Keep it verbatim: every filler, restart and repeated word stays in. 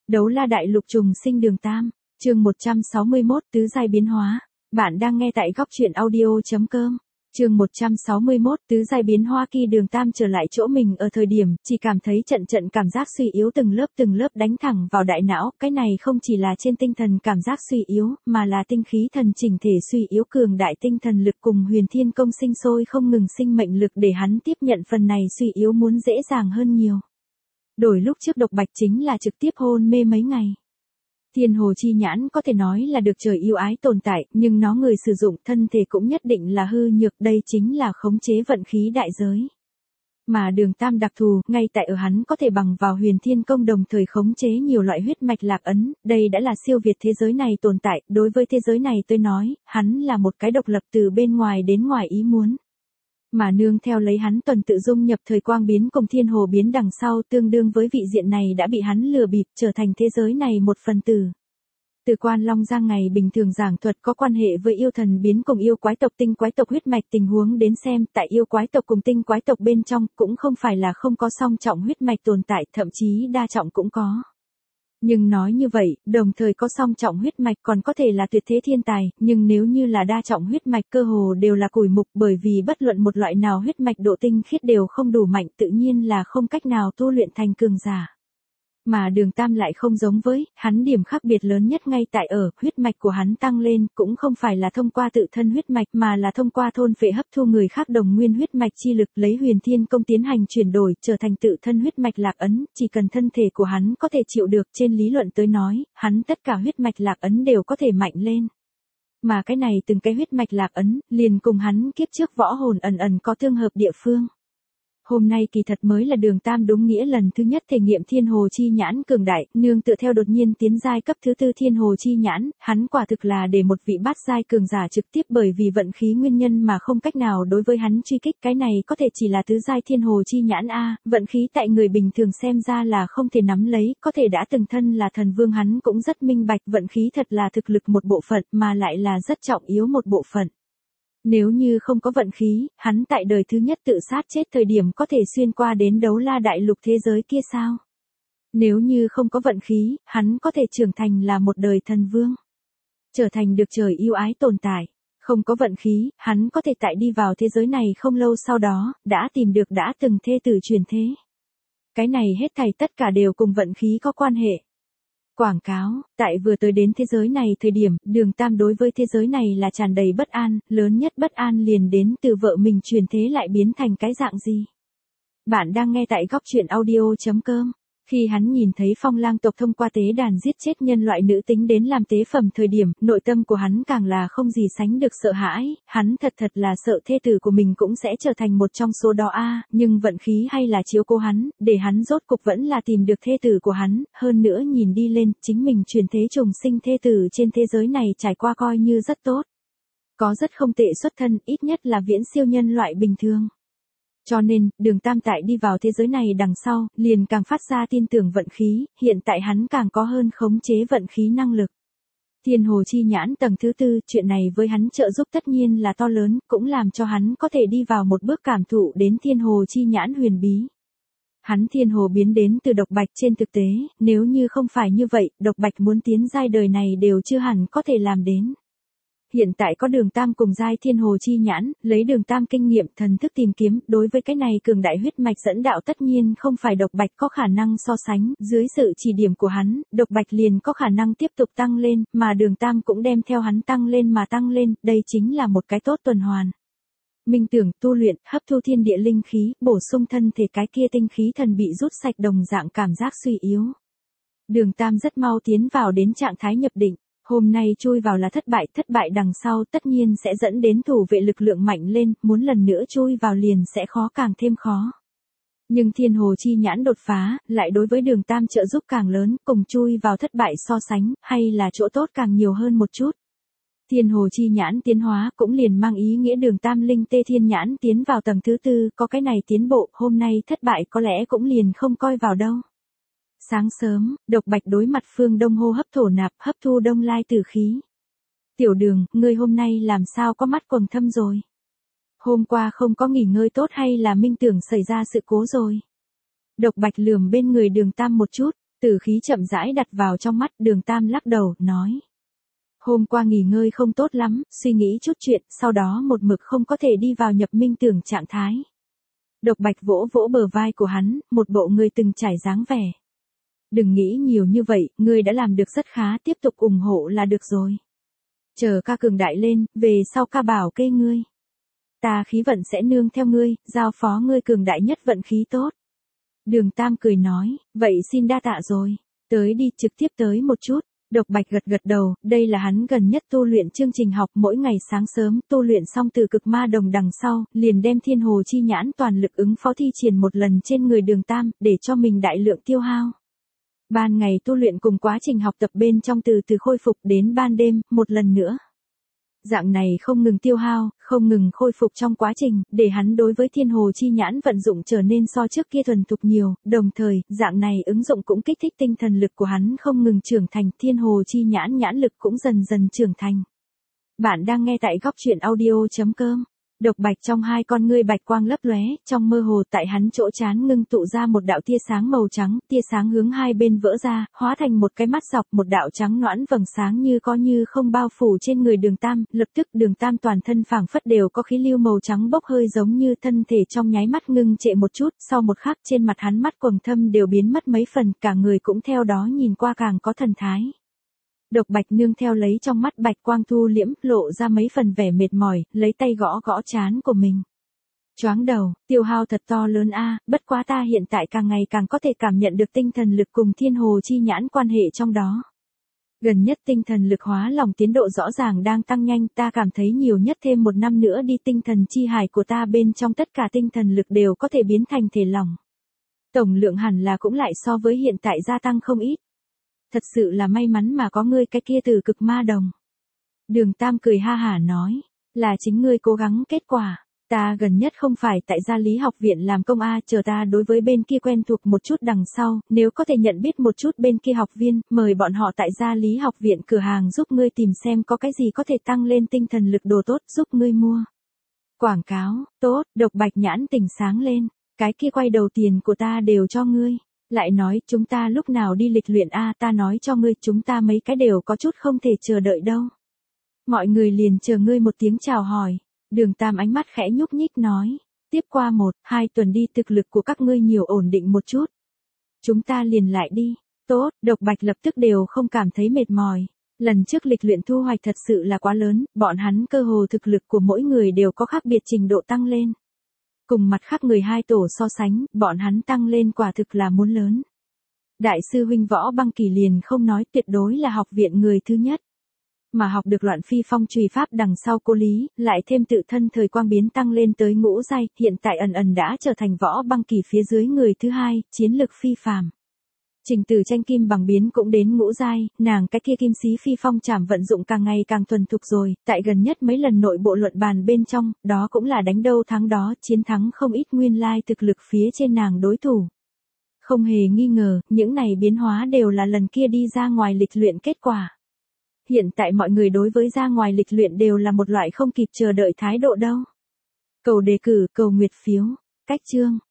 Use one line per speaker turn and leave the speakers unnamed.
Đấu la đại lục trùng sinh đường tam, chương một trăm sáu mươi mốt tứ giai biến hóa. Bạn đang nghe tại góc truyện audio.com. Chương một trăm sáu mươi mốt tứ giai biến hóa. Khi đường tam trở lại chỗ mình ở thời điểm, chỉ cảm thấy trận trận cảm giác suy yếu từng lớp từng lớp đánh thẳng vào đại não. Cái này không chỉ là trên tinh thần cảm giác suy yếu, mà là tinh khí thần chỉnh thể suy yếu. Cường đại tinh thần lực cùng huyền thiên công sinh sôi không ngừng sinh mệnh lực để hắn tiếp nhận phần này suy yếu muốn dễ dàng hơn nhiều. Đổi lúc trước Độc Bạch chính là trực tiếp hôn mê mấy ngày. Thiên hồ chi nhãn có thể nói là được trời yêu ái tồn tại, nhưng nó người sử dụng thân thể cũng nhất định là hư nhược, đây chính là khống chế vận khí đại giới. Mà đường tam đặc thù, ngay tại ở hắn có thể bằng vào huyền thiên công đồng thời khống chế nhiều loại huyết mạch lạc ấn, đây đã là siêu việt thế giới này tồn tại, đối với thế giới này tôi nói, hắn là một cái độc lập từ bên ngoài đến ngoài ý muốn. Mà nương theo lấy hắn tuần tự dung nhập thời quang biến cùng thiên hồ biến đằng sau tương đương với vị diện này đã bị hắn lừa bịp trở thành thế giới này một phần tử. Từ Quan Long Giang ngày bình thường giảng thuật có quan hệ với yêu thần biến cùng yêu quái tộc tinh quái tộc huyết mạch tình huống đến xem, tại yêu quái tộc cùng tinh quái tộc bên trong cũng không phải là không có song trọng huyết mạch tồn tại, thậm chí đa trọng cũng có. Nhưng nói như vậy, đồng thời có song trọng huyết mạch còn có thể là tuyệt thế thiên tài, nhưng nếu như là đa trọng huyết mạch cơ hồ đều là củi mục, bởi vì bất luận một loại nào huyết mạch độ tinh khiết đều không đủ mạnh, tự nhiên là không cách nào tu luyện thành cường giả. Mà đường tam lại không giống với, hắn điểm khác biệt lớn nhất ngay tại ở, huyết mạch của hắn tăng lên, cũng không phải là thông qua tự thân huyết mạch mà là thông qua thôn phệ hấp thu người khác đồng nguyên huyết mạch chi lực, lấy huyền thiên công tiến hành chuyển đổi, trở thành tự thân huyết mạch lạc ấn, chỉ cần thân thể của hắn có thể chịu được, trên lý luận tới nói, hắn tất cả huyết mạch lạc ấn đều có thể mạnh lên. Mà cái này từng cái huyết mạch lạc ấn, liền cùng hắn kiếp trước võ hồn ẩn ẩn có tương hợp địa phương. Hôm nay kỳ thật mới là đường tam đúng nghĩa lần thứ nhất thể nghiệm thiên hồ chi nhãn cường đại, nương tựa theo đột nhiên tiến giai cấp thứ tư thiên hồ chi nhãn, hắn quả thực là để một vị bát giai cường giả trực tiếp bởi vì vận khí nguyên nhân mà không cách nào đối với hắn truy kích, cái này có thể chỉ là tứ giai thiên hồ chi nhãn a, vận khí tại người bình thường xem ra là không thể nắm lấy, có thể đã từng thân là thần vương hắn cũng rất minh bạch, vận khí thật là thực lực một bộ phận mà lại là rất trọng yếu một bộ phận. Nếu như không có vận khí, hắn tại đời thứ nhất tự sát chết thời điểm có thể xuyên qua đến đấu la đại lục thế giới kia sao? Nếu như không có vận khí, hắn có thể trưởng thành là một đời thần vương. Trở thành được trời yêu ái tồn tại. Không có vận khí, hắn có thể tại đi vào thế giới này không lâu sau đó, đã tìm được đã từng thê tử truyền thế. Cái này hết thảy tất cả đều cùng vận khí có quan hệ. Quảng cáo, tại vừa tới đến thế giới này thời điểm, đường tam đối với thế giới này là tràn đầy bất an, lớn nhất bất an liền đến từ vợ mình truyền thế lại biến thành cái dạng gì. Bạn đang nghe tại góc truyện audio.com. Khi hắn nhìn thấy Phong Lang tộc thông qua tế đàn giết chết nhân loại nữ tính đến làm tế phẩm thời điểm, nội tâm của hắn càng là không gì sánh được sợ hãi, hắn thật thật là sợ thê tử của mình cũng sẽ trở thành một trong số đó a, nhưng vận khí hay là chiếu cố hắn, để hắn rốt cục vẫn là tìm được thê tử của hắn, hơn nữa nhìn đi lên, chính mình truyền thế trùng sinh thê tử trên thế giới này trải qua coi như rất tốt. Có rất không tệ xuất thân, ít nhất là viễn siêu nhân loại bình thường. Cho nên, đường tam tại đi vào thế giới này đằng sau, liền càng phát ra tin tưởng vận khí, hiện tại hắn càng có hơn khống chế vận khí năng lực. Thiên hồ chi nhãn tầng thứ tư, chuyện này với hắn trợ giúp tất nhiên là to lớn, cũng làm cho hắn có thể đi vào một bước cảm thụ đến thiên hồ chi nhãn huyền bí. Hắn thiên hồ biến đến từ Độc Bạch trên thực tế, nếu như không phải như vậy, Độc Bạch muốn tiến giai đời này đều chưa hẳn có thể làm đến. Hiện tại có đường tam cùng giai thiên hồ chi nhãn, lấy đường tam kinh nghiệm thần thức tìm kiếm, đối với cái này cường đại huyết mạch dẫn đạo tất nhiên không phải Độc Bạch có khả năng so sánh, dưới sự chỉ điểm của hắn, Độc Bạch liền có khả năng tiếp tục tăng lên, mà đường tam cũng đem theo hắn tăng lên mà tăng lên, đây chính là một cái tốt tuần hoàn. Minh tưởng, tu luyện, hấp thu thiên địa linh khí, bổ sung thân thể cái kia tinh khí thần bị rút sạch đồng dạng cảm giác suy yếu. Đường tam rất mau tiến vào đến trạng thái nhập định. Hôm nay chui vào là thất bại, thất bại đằng sau tất nhiên sẽ dẫn đến thủ vệ lực lượng mạnh lên, muốn lần nữa chui vào liền sẽ khó càng thêm khó. Nhưng thiên hồ chi nhãn đột phá, lại đối với đường tam trợ giúp càng lớn, cùng chui vào thất bại so sánh, hay là chỗ tốt càng nhiều hơn một chút. Thiên hồ chi nhãn tiến hóa cũng liền mang ý nghĩa đường tam linh tê thiên nhãn tiến vào tầng thứ tư, có cái này tiến bộ, hôm nay thất bại có lẽ cũng liền không coi vào đâu. Sáng sớm, Độc Bạch đối mặt Phương Đông hô hấp thổ nạp, hấp thu đông lai tử khí. Tiểu đường, ngươi hôm nay làm sao có mắt quầng thâm rồi? Hôm qua không có nghỉ ngơi tốt hay là minh tưởng xảy ra sự cố rồi? Độc Bạch lườm bên người đường tam một chút, Tử khí chậm rãi đặt vào trong mắt, Đường Tam lắc đầu, nói. Hôm qua nghỉ ngơi không tốt lắm, suy nghĩ chút chuyện, sau đó một mực không có thể đi vào nhập minh tưởng trạng thái. Độc Bạch vỗ vỗ bờ vai của hắn, một bộ người từng trải dáng vẻ. Đừng nghĩ nhiều như vậy, ngươi đã làm được rất khá, tiếp tục ủng hộ là được rồi. Chờ ca cường đại lên, về sau ca bảo kê ngươi. Ta khí vận sẽ nương theo ngươi, giao phó ngươi cường đại nhất vận khí tốt. Đường Tam cười nói, vậy xin đa tạ rồi, tới đi, trực tiếp tới một chút. Độc Bạch gật gật đầu, đây là hắn gần nhất tu luyện chương trình học, mỗi ngày sáng sớm tu luyện xong từ cực ma đồng đằng sau, liền đem thiên hồ chi nhãn toàn lực ứng phó thi triển một lần trên người Đường Tam, để cho mình đại lượng tiêu hao. Ban ngày tu luyện cùng quá trình học tập bên trong từ từ khôi phục đến ban đêm, một lần nữa. Dạng này không ngừng tiêu hao, không ngừng khôi phục trong quá trình, để hắn đối với thiên hồ chi nhãn vận dụng trở nên so trước kia thuần thục nhiều, đồng thời, dạng này ứng dụng cũng kích thích tinh thần lực của hắn không ngừng trưởng thành, thiên hồ chi nhãn nhãn lực cũng dần dần trưởng thành. Bạn đang nghe tại góc truyện audio chấm com. Độc Bạch trong hai con ngươi bạch quang lấp lóe, trong mơ hồ tại hắn chỗ trán ngưng tụ ra một đạo tia sáng màu trắng, tia sáng hướng hai bên vỡ ra, hóa thành một cái mắt dọc, một đạo trắng nõn vầng sáng như có như không bao phủ trên người Đường Tam, lập tức Đường Tam toàn thân phảng phất đều có khí lưu màu trắng bốc hơi giống như thân thể trong nháy mắt ngưng trệ một chút, sau một khắc trên mặt hắn mắt quầng thâm đều biến mất mấy phần, cả người cũng theo đó nhìn qua càng có thần thái. Độc Bạch nương theo lấy trong mắt bạch quang thu liễm, lộ ra mấy phần vẻ mệt mỏi, lấy tay gõ gõ trán của mình. Choáng đầu, tiêu hao thật to lớn a, bất quá ta hiện tại càng ngày càng có thể cảm nhận được tinh thần lực cùng thiên hồ chi nhãn quan hệ trong đó. Gần nhất tinh thần lực hóa lòng tiến độ rõ ràng đang tăng nhanh, ta cảm thấy nhiều nhất thêm một năm nữa đi tinh thần chi hải của ta bên trong tất cả tinh thần lực đều có thể biến thành thể lỏng. Tổng lượng hẳn là cũng lại so với hiện tại gia tăng không ít. Thật sự là may mắn mà có ngươi cái kia từ cực ma đồng. Đường Tam cười ha hả nói, là chính ngươi cố gắng kết quả, ta gần nhất không phải tại gia lý học viện làm công a, chờ ta đối với bên kia quen thuộc một chút đằng sau, nếu có thể nhận biết một chút bên kia học viên, mời bọn họ tại gia lý học viện cửa hàng giúp ngươi tìm xem có cái gì có thể tăng lên tinh thần lực đồ tốt giúp ngươi mua. Quảng cáo, tốt, Độc Bạch nhãn tỉnh sáng lên, cái kia quay đầu tiền của ta đều cho ngươi. Lại nói, chúng ta lúc nào đi lịch luyện a, ta nói cho ngươi, chúng ta mấy cái đều có chút không thể chờ đợi đâu. Mọi người liền chờ ngươi một tiếng chào hỏi. Đường Tam ánh mắt khẽ nhúc nhích nói, tiếp qua một, hai tuần đi thực lực của các ngươi nhiều ổn định một chút. Chúng ta liền lại đi. Tốt, Độc Bạch lập tức đều không cảm thấy mệt mỏi. Lần trước lịch luyện thu hoạch thật sự là quá lớn, bọn hắn cơ hồ thực lực của mỗi người đều có khác biệt trình độ tăng lên. Cùng mặt khác người hai tổ so sánh, bọn hắn tăng lên quả thực là muốn lớn. Đại sư huynh Võ Băng Kỳ liền không nói, tuyệt đối là học viện người thứ nhất. Mà học được loạn phi phong chùy pháp đằng sau cô Lý, lại thêm tự thân thời quang biến tăng lên tới ngũ giai, hiện tại ẩn ẩn đã trở thành Võ Băng Kỳ phía dưới người thứ hai, chiến lực phi phàm. Trình Tử Tranh kim bằng biến cũng đến ngũ giai, nàng cái kia kim xí phi phong trảm vận dụng càng ngày càng thuần thục rồi, tại gần nhất mấy lần nội bộ luận bàn bên trong, đó cũng là đánh đâu thắng đó, chiến thắng không ít nguyên lai thực lực phía trên nàng đối thủ. Không hề nghi ngờ, những này biến hóa đều là lần kia đi ra ngoài lịch luyện kết quả. Hiện tại mọi người đối với ra ngoài lịch luyện đều là một loại không kịp chờ đợi thái độ đâu. Cầu đề cử, cầu nguyệt phiếu, cách chương.